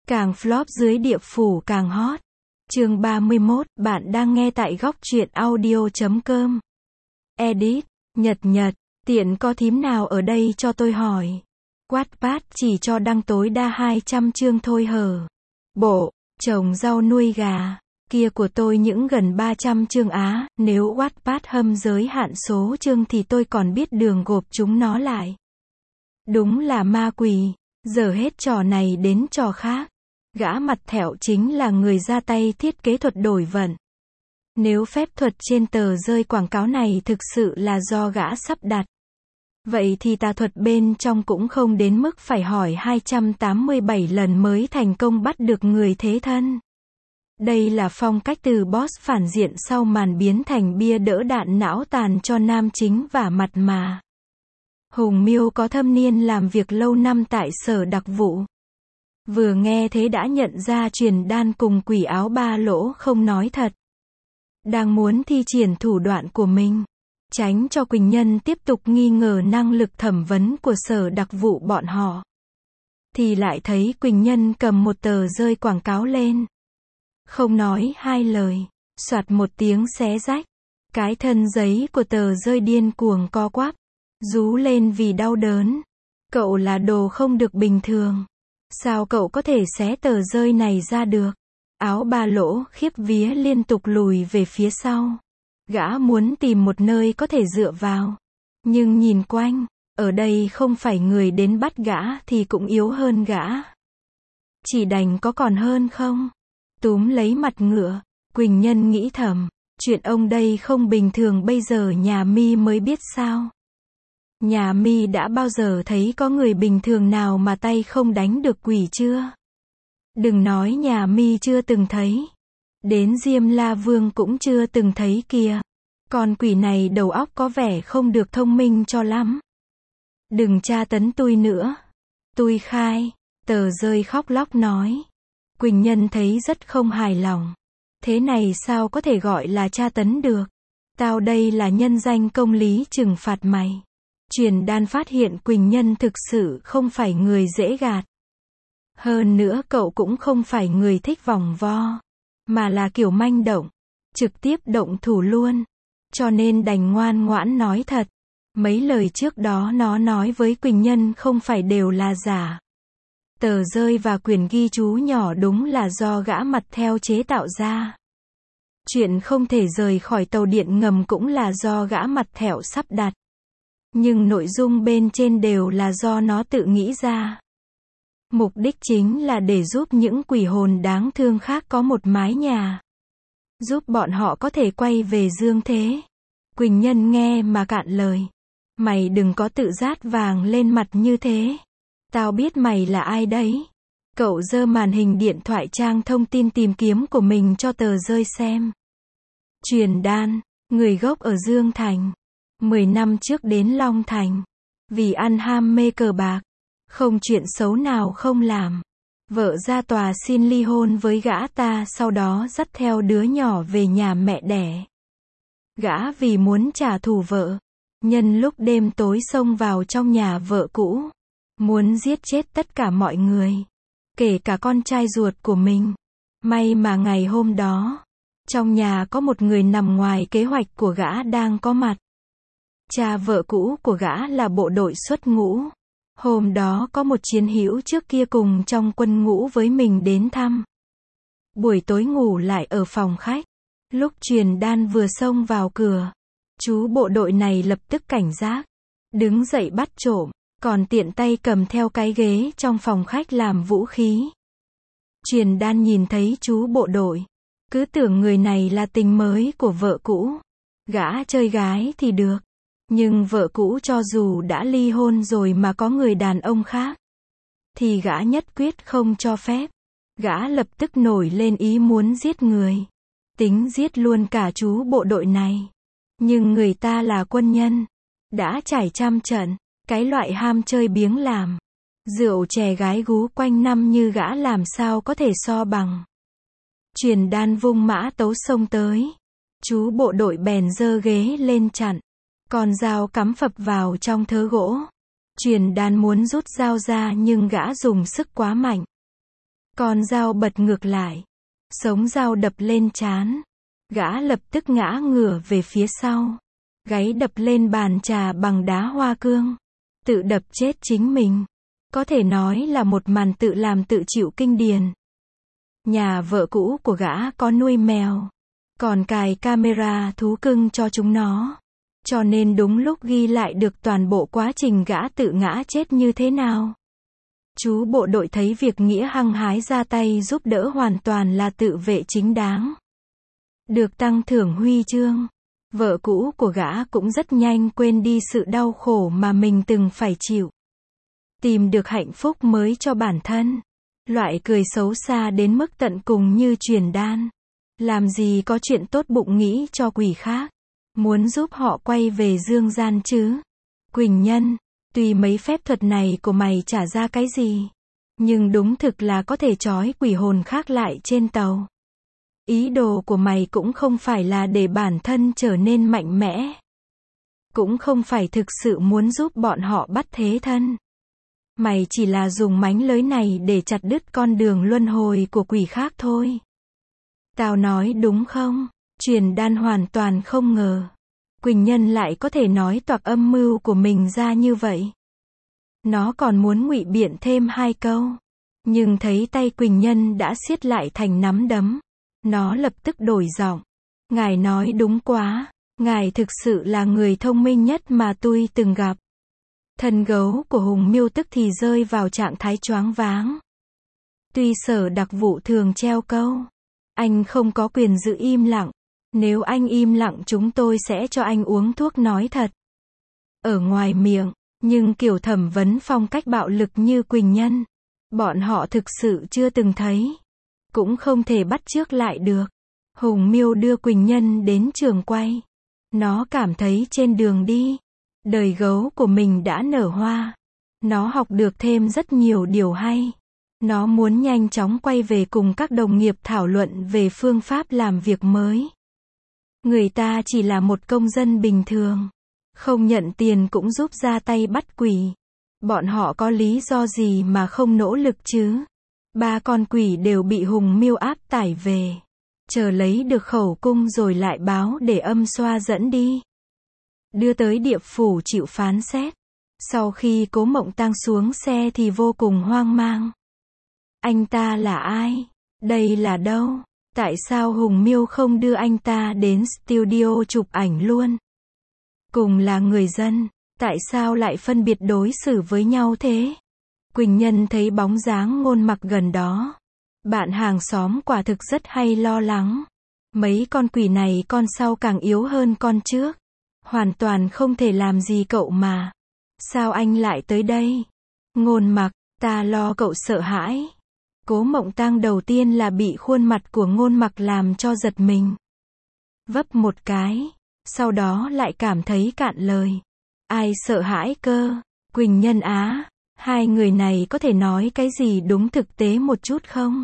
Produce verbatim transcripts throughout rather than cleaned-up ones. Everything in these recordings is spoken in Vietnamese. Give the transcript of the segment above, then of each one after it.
Càng flop dưới địa phủ càng hot. Chương ba mươi mốt, bạn đang nghe tại góc truyện audio chấm com. Edit, Nhật Nhật, tiện có thím nào ở đây cho tôi hỏi. Wattpad chỉ cho đăng tối đa hai trăm chương thôi hở. Bộ, trồng rau nuôi gà, kia của tôi những gần ba trăm chương á, nếu Wattpad hâm giới hạn số chương thì tôi còn biết đường gộp chúng nó lại. Đúng là ma quỷ, giờ hết trò này đến trò khác. Gã mặt thẹo chính là người ra tay thiết kế thuật đổi vận. Nếu phép thuật trên tờ rơi quảng cáo này thực sự là do gã sắp đặt, vậy thì tà thuật bên trong cũng không đến mức phải hỏi hai trăm tám mươi bảy lần mới thành công bắt được người thế thân. Đây là phong cách từ boss phản diện sau màn biến thành bia đỡ đạn não tàn cho nam chính vả mặt mà. Hùng Miêu có thâm niên làm việc lâu năm tại sở đặc vụ. Vừa nghe thế đã nhận ra Truyền Đan cùng quỷ áo ba lỗ không nói thật. Đang muốn thi triển thủ đoạn của mình, tránh cho Quỳnh Nhân tiếp tục nghi ngờ năng lực thẩm vấn của sở đặc vụ bọn họ. Thì lại thấy Quỳnh Nhân cầm một tờ rơi quảng cáo lên. Không nói hai lời, soạt một tiếng xé rách. Cái thân giấy của tờ rơi điên cuồng co quắp, rú lên vì đau đớn. Cậu là đồ không được bình thường. Sao cậu có thể xé tờ rơi này ra được? Áo ba lỗ khiếp vía liên tục lùi về phía sau. Gã muốn tìm một nơi có thể dựa vào. Nhưng nhìn quanh, ở đây không phải người đến bắt gã thì cũng yếu hơn gã. Chỉ đành có còn hơn không? Túm lấy mặt ngựa, Quỳnh Nhân nghĩ thầm, chuyện ông đây không bình thường bây giờ nhà mi mới biết sao. Nhà mi đã bao giờ thấy có người bình thường nào mà tay không đánh được quỷ chưa? Đừng nói nhà mi chưa từng thấy. Đến Diêm La Vương cũng chưa từng thấy kìa. Con quỷ này đầu óc có vẻ không được thông minh cho lắm. Đừng tra tấn tôi nữa. Tôi khai. Tờ rơi khóc lóc nói. Quỳnh Nhân thấy rất không hài lòng. Thế này sao có thể gọi là tra tấn được? Tao đây là nhân danh công lý trừng phạt mày. Truyền Đan phát hiện Quỳnh Nhân thực sự không phải người dễ gạt. Hơn nữa cậu cũng không phải người thích vòng vo, mà là kiểu manh động, trực tiếp động thủ luôn. Cho nên đành ngoan ngoãn nói thật. Mấy lời trước đó nó nói với Quỳnh Nhân không phải đều là giả. Tờ rơi và quyển ghi chú nhỏ đúng là do gã mặt theo chế tạo ra. Chuyện không thể rời khỏi tàu điện ngầm cũng là do gã mặt thẹo sắp đặt. Nhưng nội dung bên trên đều là do nó tự nghĩ ra. Mục đích chính là để giúp những quỷ hồn đáng thương khác có một mái nhà. Giúp bọn họ có thể quay về dương thế. Quỳnh Nhân nghe mà cạn lời. Mày đừng có tự rát vàng lên mặt như thế. Tao biết mày là ai đấy. Cậu giơ màn hình điện thoại trang thông tin tìm kiếm của mình cho tờ rơi xem. Truyền Đan, người gốc ở Dương Thành. Mười năm trước đến Long Thành. Vì ăn ham mê cờ bạc. Không chuyện xấu nào không làm. Vợ ra tòa xin ly hôn với gã ta, sau đó dắt theo đứa nhỏ về nhà mẹ đẻ. Gã vì muốn trả thù vợ, nhân lúc đêm tối xông vào trong nhà vợ cũ. Muốn giết chết tất cả mọi người. Kể cả con trai ruột của mình. May mà ngày hôm đó, trong nhà có một người nằm ngoài kế hoạch của gã đang có mặt. Cha vợ cũ của gã là bộ đội xuất ngũ. Hôm đó có một chiến hữu trước kia cùng trong quân ngũ với mình đến thăm. Buổi tối ngủ lại ở phòng khách. Lúc Truyền Đan vừa xông vào cửa, chú bộ đội này lập tức cảnh giác. Đứng dậy bắt trộm, còn tiện tay cầm theo cái ghế trong phòng khách làm vũ khí. Truyền Đan nhìn thấy chú bộ đội, cứ tưởng người này là tình mới của vợ cũ. Gã chơi gái thì được. Nhưng vợ cũ cho dù đã ly hôn rồi mà có người đàn ông khác, thì gã nhất quyết không cho phép. Gã lập tức nổi lên ý muốn giết người. Tính giết luôn cả chú bộ đội này. Nhưng người ta là quân nhân. Đã trải trăm trận. Cái loại ham chơi biếng làm. Rượu chè gái gú quanh năm như gã làm sao có thể so bằng. Truyền Đan vung mã tấu xông tới. Chú bộ đội bèn giơ ghế lên chặn. Con dao cắm phập vào trong thớ gỗ. Truyền Đan muốn rút dao ra nhưng gã dùng sức quá mạnh. Con dao bật ngược lại. Sống dao đập lên trán. Gã lập tức ngã ngửa về phía sau. Gáy đập lên bàn trà bằng đá hoa cương. Tự đập chết chính mình. Có thể nói là một màn tự làm tự chịu kinh điển. Nhà vợ cũ của gã có nuôi mèo. Còn cài camera thú cưng cho chúng nó. Cho nên đúng lúc ghi lại được toàn bộ quá trình gã tự ngã chết như thế nào. Chú bộ đội thấy việc Nghĩa hăng hái ra tay giúp đỡ hoàn toàn là tự vệ chính đáng. Được tăng thưởng huy chương. Vợ cũ của gã cũng rất nhanh quên đi sự đau khổ mà mình từng phải chịu. Tìm được hạnh phúc mới cho bản thân. Loại cười xấu xa đến mức tận cùng như truyền đan. Làm gì có chuyện tốt bụng nghĩ cho quỷ khác. Muốn giúp họ quay về dương gian chứ. Quỳnh Nhân, tuy mấy phép thuật này của mày trả ra cái gì. Nhưng đúng thực là có thể trói quỷ hồn khác lại trên tàu. Ý đồ của mày cũng không phải là để bản thân trở nên mạnh mẽ. Cũng không phải thực sự muốn giúp bọn họ bắt thế thân. Mày chỉ là dùng mánh lới này để chặt đứt con đường luân hồi của quỷ khác thôi. Tao nói đúng không? Truyền đan hoàn toàn không ngờ. Quỳnh Nhân lại có thể nói toạc âm mưu của mình ra như vậy. Nó còn muốn ngụy biện thêm hai câu. Nhưng thấy tay Quỳnh Nhân đã siết lại thành nắm đấm. Nó lập tức đổi giọng. Ngài nói đúng quá. Ngài thực sự là người thông minh nhất mà tôi từng gặp. Thân gấu của Hùng Miêu tức thì rơi vào trạng thái choáng váng. Tuy sở đặc vụ thường treo câu. Anh không có quyền giữ im lặng. Nếu anh im lặng chúng tôi sẽ cho anh uống thuốc nói thật. Ở ngoài miệng, nhưng kiểu thẩm vấn phong cách bạo lực như Quỳnh Nhân. Bọn họ thực sự chưa từng thấy. Cũng không thể bắt chước lại được. Hùng Miêu đưa Quỳnh Nhân đến trường quay. Nó cảm thấy trên đường đi, đời gấu của mình đã nở hoa. Nó học được thêm rất nhiều điều hay. Nó muốn nhanh chóng quay về cùng các đồng nghiệp thảo luận về phương pháp làm việc mới. Người ta chỉ là một công dân bình thường. Không nhận tiền cũng giúp ra tay bắt quỷ. Bọn họ có lý do gì mà không nỗ lực chứ? Ba con quỷ đều bị Hùng Miêu áp tải về. Chờ lấy được khẩu cung rồi lại báo để âm xoa dẫn đi. Đưa tới địa phủ chịu phán xét. Sau khi Cố Mộng Tăng xuống xe thì vô cùng hoang mang. Anh ta là ai? Đây là đâu? Tại sao Hùng Miêu không đưa anh ta đến studio chụp ảnh luôn? Cùng là người dân, tại sao lại phân biệt đối xử với nhau thế? Quỳnh Nhân thấy bóng dáng Ngôn Mặc gần đó. Bạn hàng xóm quả thực rất hay lo lắng. Mấy con quỷ này con sau càng yếu hơn con trước. Hoàn toàn không thể làm gì cậu mà. Sao anh lại tới đây? Ngôn Mặc, ta lo cậu sợ hãi. Cố Mộng Tăng đầu tiên là bị khuôn mặt của Ngôn Mặc làm cho giật mình. Vấp một cái. Sau đó lại cảm thấy cạn lời. Ai sợ hãi cơ? Quỳnh Nhân á. Hai người này có thể nói cái gì đúng thực tế một chút không?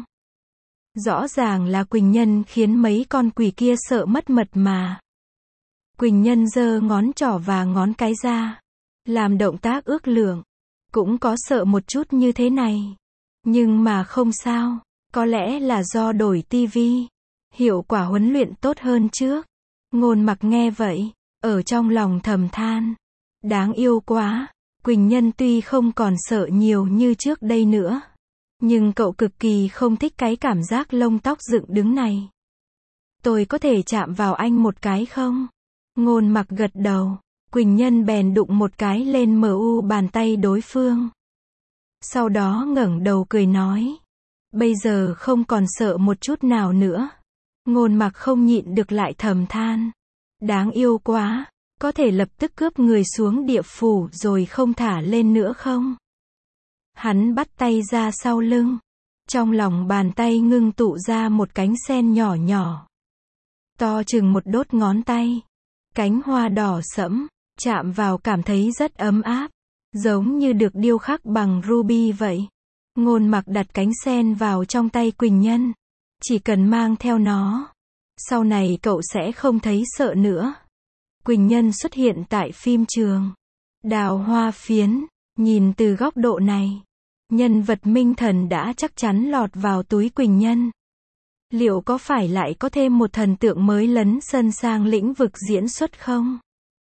Rõ ràng là Quỳnh Nhân khiến mấy con quỷ kia sợ mất mật mà. Quỳnh Nhân giơ ngón trỏ và ngón cái ra. Làm động tác ước lượng. Cũng có sợ một chút như thế này. Nhưng mà không sao. Có lẽ là do đổi tivi. Hiệu quả huấn luyện tốt hơn trước. Ngôn Mặc nghe vậy. Ở trong lòng thầm than. Đáng yêu quá. Quỳnh Nhân tuy không còn sợ nhiều như trước đây nữa. Nhưng cậu cực kỳ không thích cái cảm giác lông tóc dựng đứng này. Tôi có thể chạm vào anh một cái không? Ngôn Mặc gật đầu. Quỳnh Nhân bèn đụng một cái lên mờ u bàn tay đối phương. Sau đó ngẩng đầu cười nói. Bây giờ không còn sợ một chút nào nữa. Ngôn Mặc không nhịn được lại thầm than. Đáng yêu quá. Có thể lập tức cướp người xuống địa phủ rồi không thả lên nữa không? Hắn bắt tay ra sau lưng. Trong lòng bàn tay ngưng tụ ra một cánh sen nhỏ nhỏ. To chừng một đốt ngón tay. Cánh hoa đỏ sẫm. Chạm vào cảm thấy rất ấm áp. Giống như được điêu khắc bằng ruby vậy. Ngôn Mặc đặt cánh sen vào trong tay Quỳnh Nhân. Chỉ cần mang theo nó. Sau này cậu sẽ không thấy sợ nữa. Quỳnh Nhân xuất hiện tại phim trường. Đào hoa phiến. Nhìn từ góc độ này. nhân vật Minh Thần đã chắc chắn lọt vào túi Quỳnh Nhân. Liệu có phải lại có thêm một thần tượng mới lấn sân sang lĩnh vực diễn xuất không?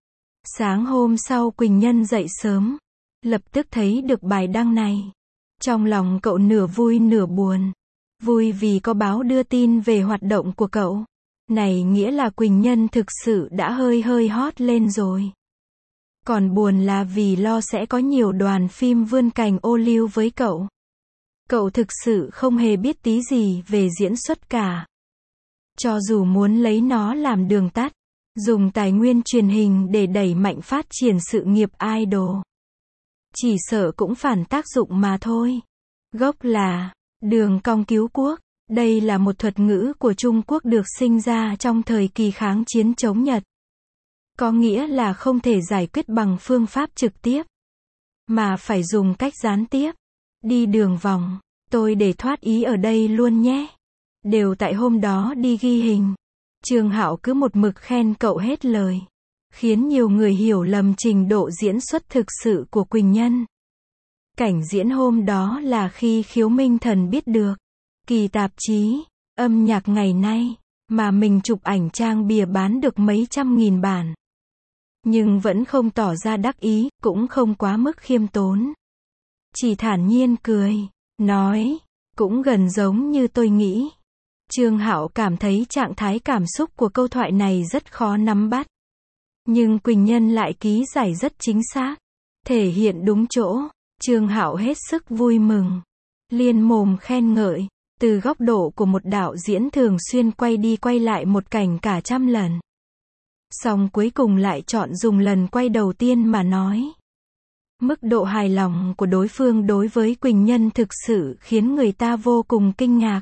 Sáng hôm sau Quỳnh Nhân dậy sớm, lập tức thấy được bài đăng này. Trong lòng cậu nửa vui nửa buồn. Vui vì có báo đưa tin về hoạt động của cậu. Này nghĩa là Quỳnh Nhân thực sự đã hơi hơi hot lên rồi. Còn buồn là vì lo sẽ có nhiều đoàn phim vươn cành ô liu với cậu. Cậu thực sự không hề biết tí gì về diễn xuất cả. Cho dù muốn lấy nó làm đường tắt, dùng tài nguyên truyền hình để đẩy mạnh phát triển sự nghiệp idol, chỉ sợ cũng phản tác dụng mà thôi. Gốc là đường cong cứu quốc. Đây là một thuật ngữ của Trung Quốc được sinh ra trong thời kỳ kháng chiến chống Nhật. Có nghĩa là không thể giải quyết bằng phương pháp trực tiếp, mà phải dùng cách gián tiếp. Đi đường vòng. Tôi để thoát ý ở đây luôn nhé. Đều tại hôm đó đi ghi hình. Trương Hạo cứ một mực khen cậu hết lời, khiến nhiều người hiểu lầm trình độ diễn xuất thực sự của Quỳnh Nhân. Cảnh diễn hôm đó là khi Khiếu Minh Thần biết được kỳ tạp chí âm nhạc ngày nay mà mình chụp ảnh trang bìa bán được mấy trăm nghìn bản. Nhưng vẫn không tỏ ra đắc ý, cũng không quá mức khiêm tốn. Chỉ thản nhiên cười, nói, cũng gần giống như tôi nghĩ. Trương Hạo cảm thấy trạng thái cảm xúc của câu thoại này rất khó nắm bắt. Nhưng Quỳnh Nhân lại ký giải rất chính xác, thể hiện đúng chỗ. Trương Hạo hết sức vui mừng, liên mồm khen ngợi, từ góc độ của một đạo diễn thường xuyên quay đi quay lại một cảnh cả trăm lần. Xong cuối cùng lại chọn dùng lần quay đầu tiên mà nói. Mức độ hài lòng của đối phương đối với Quỳnh Nhân thực sự khiến người ta vô cùng kinh ngạc.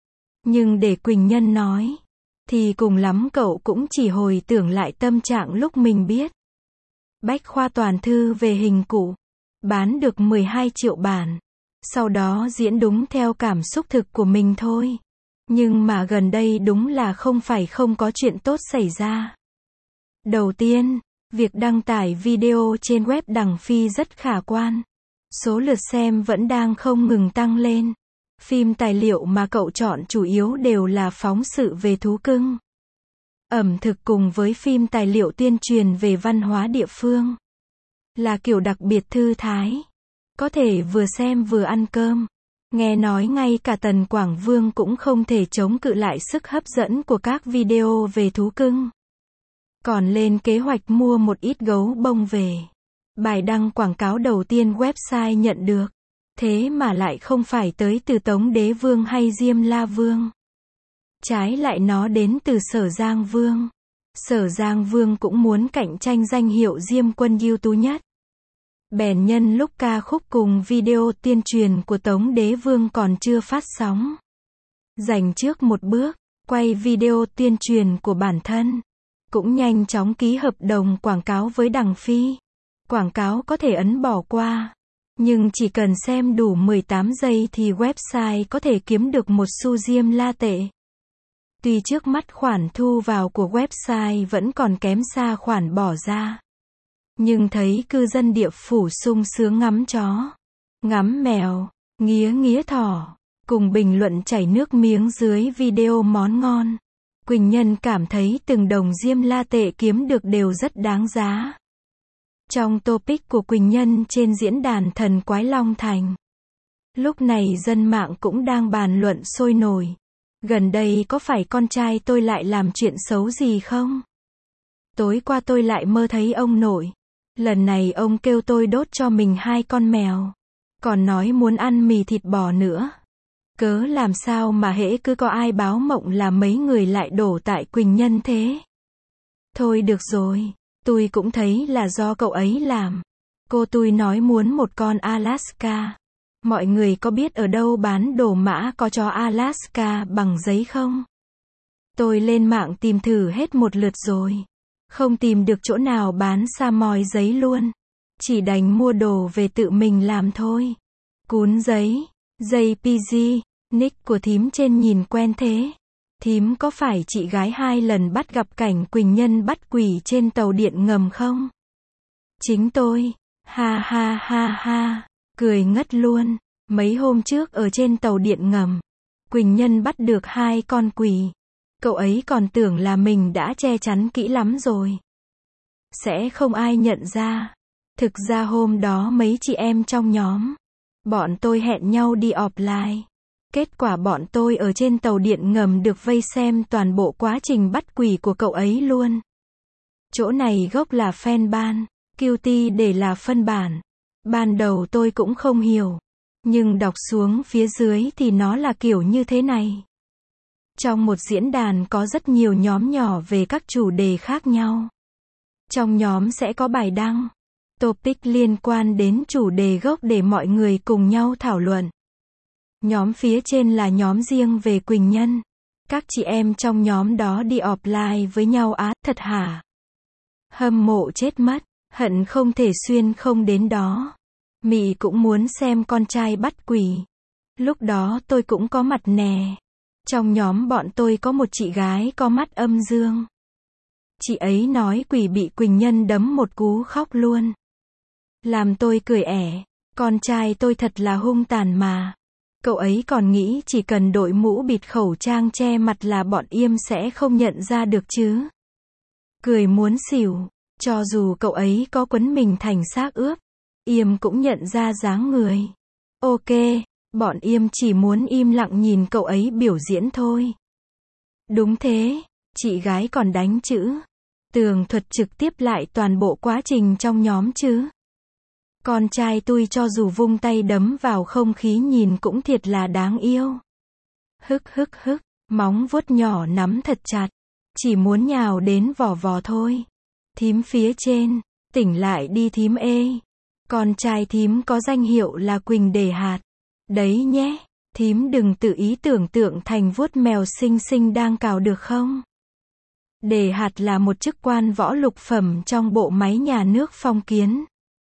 Nhưng để Quỳnh Nhân nói, thì cùng lắm cậu cũng chỉ hồi tưởng lại tâm trạng lúc mình biết. Bách khoa toàn thư về hình cụ, bán được mười hai triệu bản. Sau đó diễn đúng theo cảm xúc thực của mình thôi. Nhưng mà gần đây đúng là không phải không có chuyện tốt xảy ra. Đầu tiên, việc đăng tải video trên web Đằng Phi rất khả quan. Số lượt xem vẫn đang không ngừng tăng lên. Phim tài liệu mà cậu chọn chủ yếu đều là phóng sự về thú cưng, ẩm thực cùng với phim tài liệu tuyên truyền về văn hóa địa phương. Là kiểu đặc biệt thư thái. Có thể vừa xem vừa ăn cơm. Nghe nói ngay cả Tần Quảng Vương cũng không thể chống cự lại sức hấp dẫn của các video về thú cưng. Còn lên kế hoạch mua một ít gấu bông về. Bài đăng quảng cáo đầu tiên website nhận được. Thế mà lại không phải tới từ Tống Đế Vương hay Diêm La Vương. Trái lại nó đến từ Sở Giang Vương. Sở Giang Vương cũng muốn cạnh tranh danh hiệu Diêm Quân ưu tú nhất. Bèn nhân lúc ca khúc cùng video tuyên truyền của Tống Đế Vương còn chưa phát sóng, dành trước một bước, quay video tuyên truyền của bản thân. Cũng nhanh chóng ký hợp đồng quảng cáo với Đằng Phi. Quảng cáo có thể ấn bỏ qua, nhưng chỉ cần xem đủ mười tám giây thì website có thể kiếm được một xu Diêm La tệ. Tuy trước mắt khoản thu vào của website vẫn còn kém xa khoản bỏ ra, nhưng thấy cư dân địa phủ sung sướng ngắm chó, ngắm mèo, nghía nghía thỏ, cùng bình luận chảy nước miếng dưới video món ngon. Quỳnh Nhân cảm thấy từng đồng Diêm La tệ kiếm được đều rất đáng giá. Trong topic của Quỳnh Nhân trên diễn đàn Thần Quái Long Thành, lúc này dân mạng cũng đang bàn luận sôi nổi. Gần đây có phải con trai tôi lại làm chuyện xấu gì không? Tối qua tôi lại mơ thấy ông nội. Lần này ông kêu tôi đốt cho mình hai con mèo. Còn nói muốn ăn mì thịt bò nữa. Cớ làm sao mà hễ cứ có ai báo mộng là mấy người lại đổ tại Quỳnh Nhân thế? Thôi được rồi, tôi cũng thấy là do cậu ấy làm. Cô tôi nói muốn một con Alaska. Mọi người có biết ở đâu bán đồ mã có chó Alaska bằng giấy không? Tôi lên mạng tìm thử hết một lượt rồi. Không tìm được chỗ nào bán sa mòi giấy luôn. Chỉ đành mua đồ về tự mình làm thôi. Cuốn giấy, jay pê giê, nick của thím trên nhìn quen thế. Thím có phải chị gái hai lần bắt gặp cảnh Quỳnh Nhân bắt quỷ trên tàu điện ngầm không? Chính tôi. Ha ha ha ha. Cười ngất luôn. Mấy hôm trước ở trên tàu điện ngầm, Quỳnh Nhân bắt được hai con quỷ. Cậu ấy còn tưởng là mình đã che chắn kỹ lắm rồi. Sẽ không ai nhận ra. Thực ra hôm đó mấy chị em trong nhóm, bọn tôi hẹn nhau đi offline. Kết quả bọn tôi ở trên tàu điện ngầm được vây xem toàn bộ quá trình bắt quỷ của cậu ấy luôn. Chỗ này gốc là fan ban, Qt để là phân bản. Ban đầu tôi cũng không hiểu. Nhưng đọc xuống phía dưới thì nó là kiểu như thế này. Trong một diễn đàn có rất nhiều nhóm nhỏ về các chủ đề khác nhau. Trong nhóm sẽ có bài đăng, topic liên quan đến chủ đề gốc để mọi người cùng nhau thảo luận. Nhóm phía trên là nhóm riêng về Quỳnh Nhân. Các chị em trong nhóm đó đi offline với nhau á, thật hả? Hâm mộ chết mất, hận không thể xuyên không đến đó. Mị cũng muốn xem con trai bắt quỷ. Lúc đó tôi cũng có mặt nè. Trong nhóm bọn tôi có một chị gái có mắt âm dương. Chị ấy nói quỷ bị Quỳnh Nhân đấm một cú khóc luôn. Làm tôi cười ẻ. Con trai tôi thật là hung tàn mà. Cậu ấy còn nghĩ chỉ cần đội mũ bịt khẩu trang che mặt là bọn Yêm sẽ không nhận ra được chứ. Cười muốn xỉu. Cho dù cậu ấy có quấn mình thành xác ướp, Yêm cũng nhận ra dáng người. Ok, bọn Yêm chỉ muốn im lặng nhìn cậu ấy biểu diễn thôi. Đúng thế, chị gái còn đánh chữ. Tường thuật trực tiếp lại toàn bộ quá trình trong nhóm chứ. Con trai tôi cho dù vung tay đấm vào không khí nhìn cũng thiệt là đáng yêu. Hức hức hức, móng vuốt nhỏ nắm thật chặt. Chỉ muốn nhào đến vò vò thôi. Thím phía trên, tỉnh lại đi thím ê. Con trai thím có danh hiệu là Quỳnh Đề Hạt. Đấy nhé, thím đừng tự ý tưởng tượng thành vuốt mèo xinh xinh đang cào được không? Đề Hạt là một chức quan võ lục phẩm trong bộ máy nhà nước phong kiến.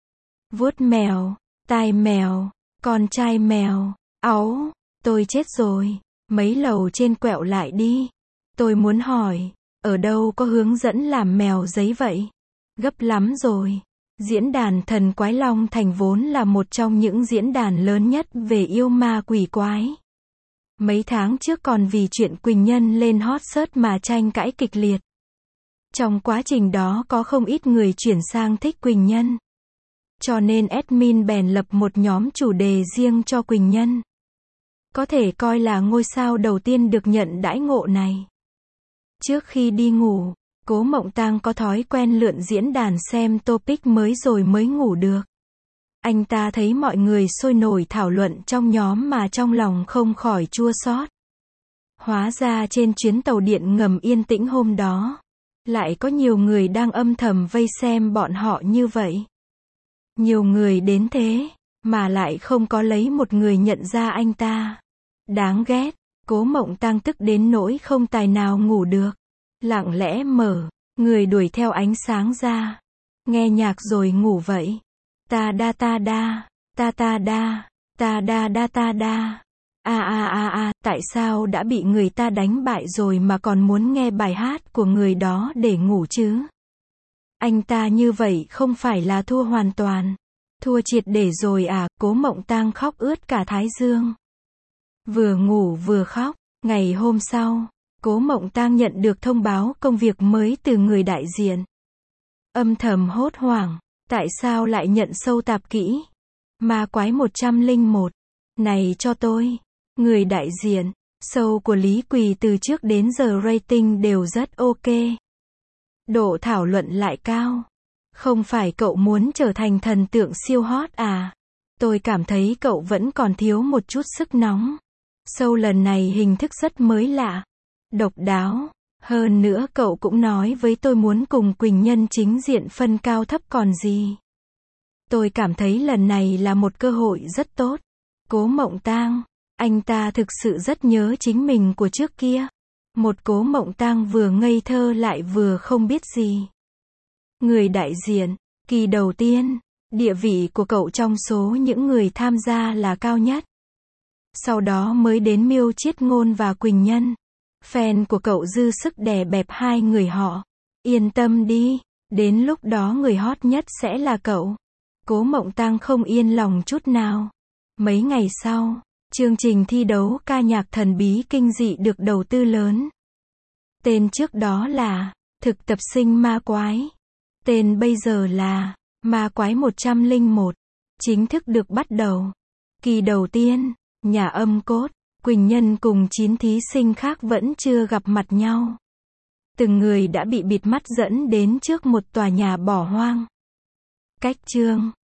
Vuốt mèo, tai mèo, con trai mèo, áu, tôi chết rồi, mấy lầu trên quẹo lại đi. Tôi muốn hỏi, ở đâu có hướng dẫn làm mèo giấy vậy? Gấp lắm rồi. Diễn đàn Thần Quái Long Thành vốn là một trong những diễn đàn lớn nhất về yêu ma quỷ quái. Mấy tháng trước còn vì chuyện Quỳnh Nhân lên hot search mà tranh cãi kịch liệt. Trong quá trình đó có không ít người chuyển sang thích Quỳnh Nhân. Cho nên admin bèn lập một nhóm chủ đề riêng cho Quỳnh Nhân. Có thể coi là ngôi sao đầu tiên được nhận đãi ngộ này. Trước khi đi ngủ, Cố Mộng Tang có thói quen lượn diễn đàn xem topic mới rồi mới ngủ được. Anh ta thấy mọi người sôi nổi thảo luận trong nhóm mà trong lòng không khỏi chua xót. Hóa ra trên chuyến tàu điện ngầm yên tĩnh hôm đó, lại có nhiều người đang âm thầm vây xem bọn họ như vậy. Nhiều người đến thế, mà lại không có lấy một người nhận ra anh ta. Đáng ghét, Cố Mộng Tang tức đến nỗi không tài nào ngủ được. Lặng lẽ mở, người đuổi theo ánh sáng ra. Nghe nhạc rồi ngủ vậy. Ta đa ta đa, ta ta đa, ta đa đa ta đa. A a a a, tại sao đã bị người ta đánh bại rồi mà còn muốn nghe bài hát của người đó để ngủ chứ? Anh ta như vậy không phải là thua hoàn toàn. Thua triệt để rồi à, Cố Mộng Tang khóc ướt cả thái dương. Vừa ngủ vừa khóc, ngày hôm sau, Cố Mộng Tang nhận được thông báo công việc mới từ người đại diện. Âm thầm hốt hoảng, tại sao lại nhận sâu tạp kỹ? Ma quái một trăm lẻ một. Này cho tôi, người đại diện, sâu của Lý Quỳ từ trước đến giờ rating đều rất ok. Độ thảo luận lại cao. Không phải cậu muốn trở thành thần tượng siêu hot à? Tôi cảm thấy cậu vẫn còn thiếu một chút sức nóng. Sâu lần này hình thức rất mới lạ, độc đáo. Hơn nữa cậu cũng nói với tôi muốn cùng Quỳnh Nhân chính diện phân cao thấp còn gì. Tôi cảm thấy lần này là một cơ hội rất tốt. Cố Mộng Tang, anh ta thực sự rất nhớ chính mình của trước kia. Một Cố Mộng Tang vừa ngây thơ lại vừa không biết gì. Người đại diện, kỳ đầu tiên, địa vị của cậu trong số những người tham gia là cao nhất. Sau đó mới đến Miêu Chiết Ngôn và Quỳnh Nhân. Fan của cậu dư sức đè bẹp hai người họ. Yên tâm đi, đến lúc đó người hot nhất sẽ là cậu. Cố Mộng Tang không yên lòng chút nào. Mấy ngày sau, chương trình thi đấu ca nhạc thần bí kinh dị được đầu tư lớn. Tên trước đó là Thực tập sinh ma quái. Tên bây giờ là Ma quái một không một. Chính thức được bắt đầu. Kỳ đầu tiên, nhà âm cốt, Quỳnh Nhân cùng chín thí sinh khác vẫn chưa gặp mặt nhau. Từng người đã bị bịt mắt dẫn đến trước một tòa nhà bỏ hoang. Cách chương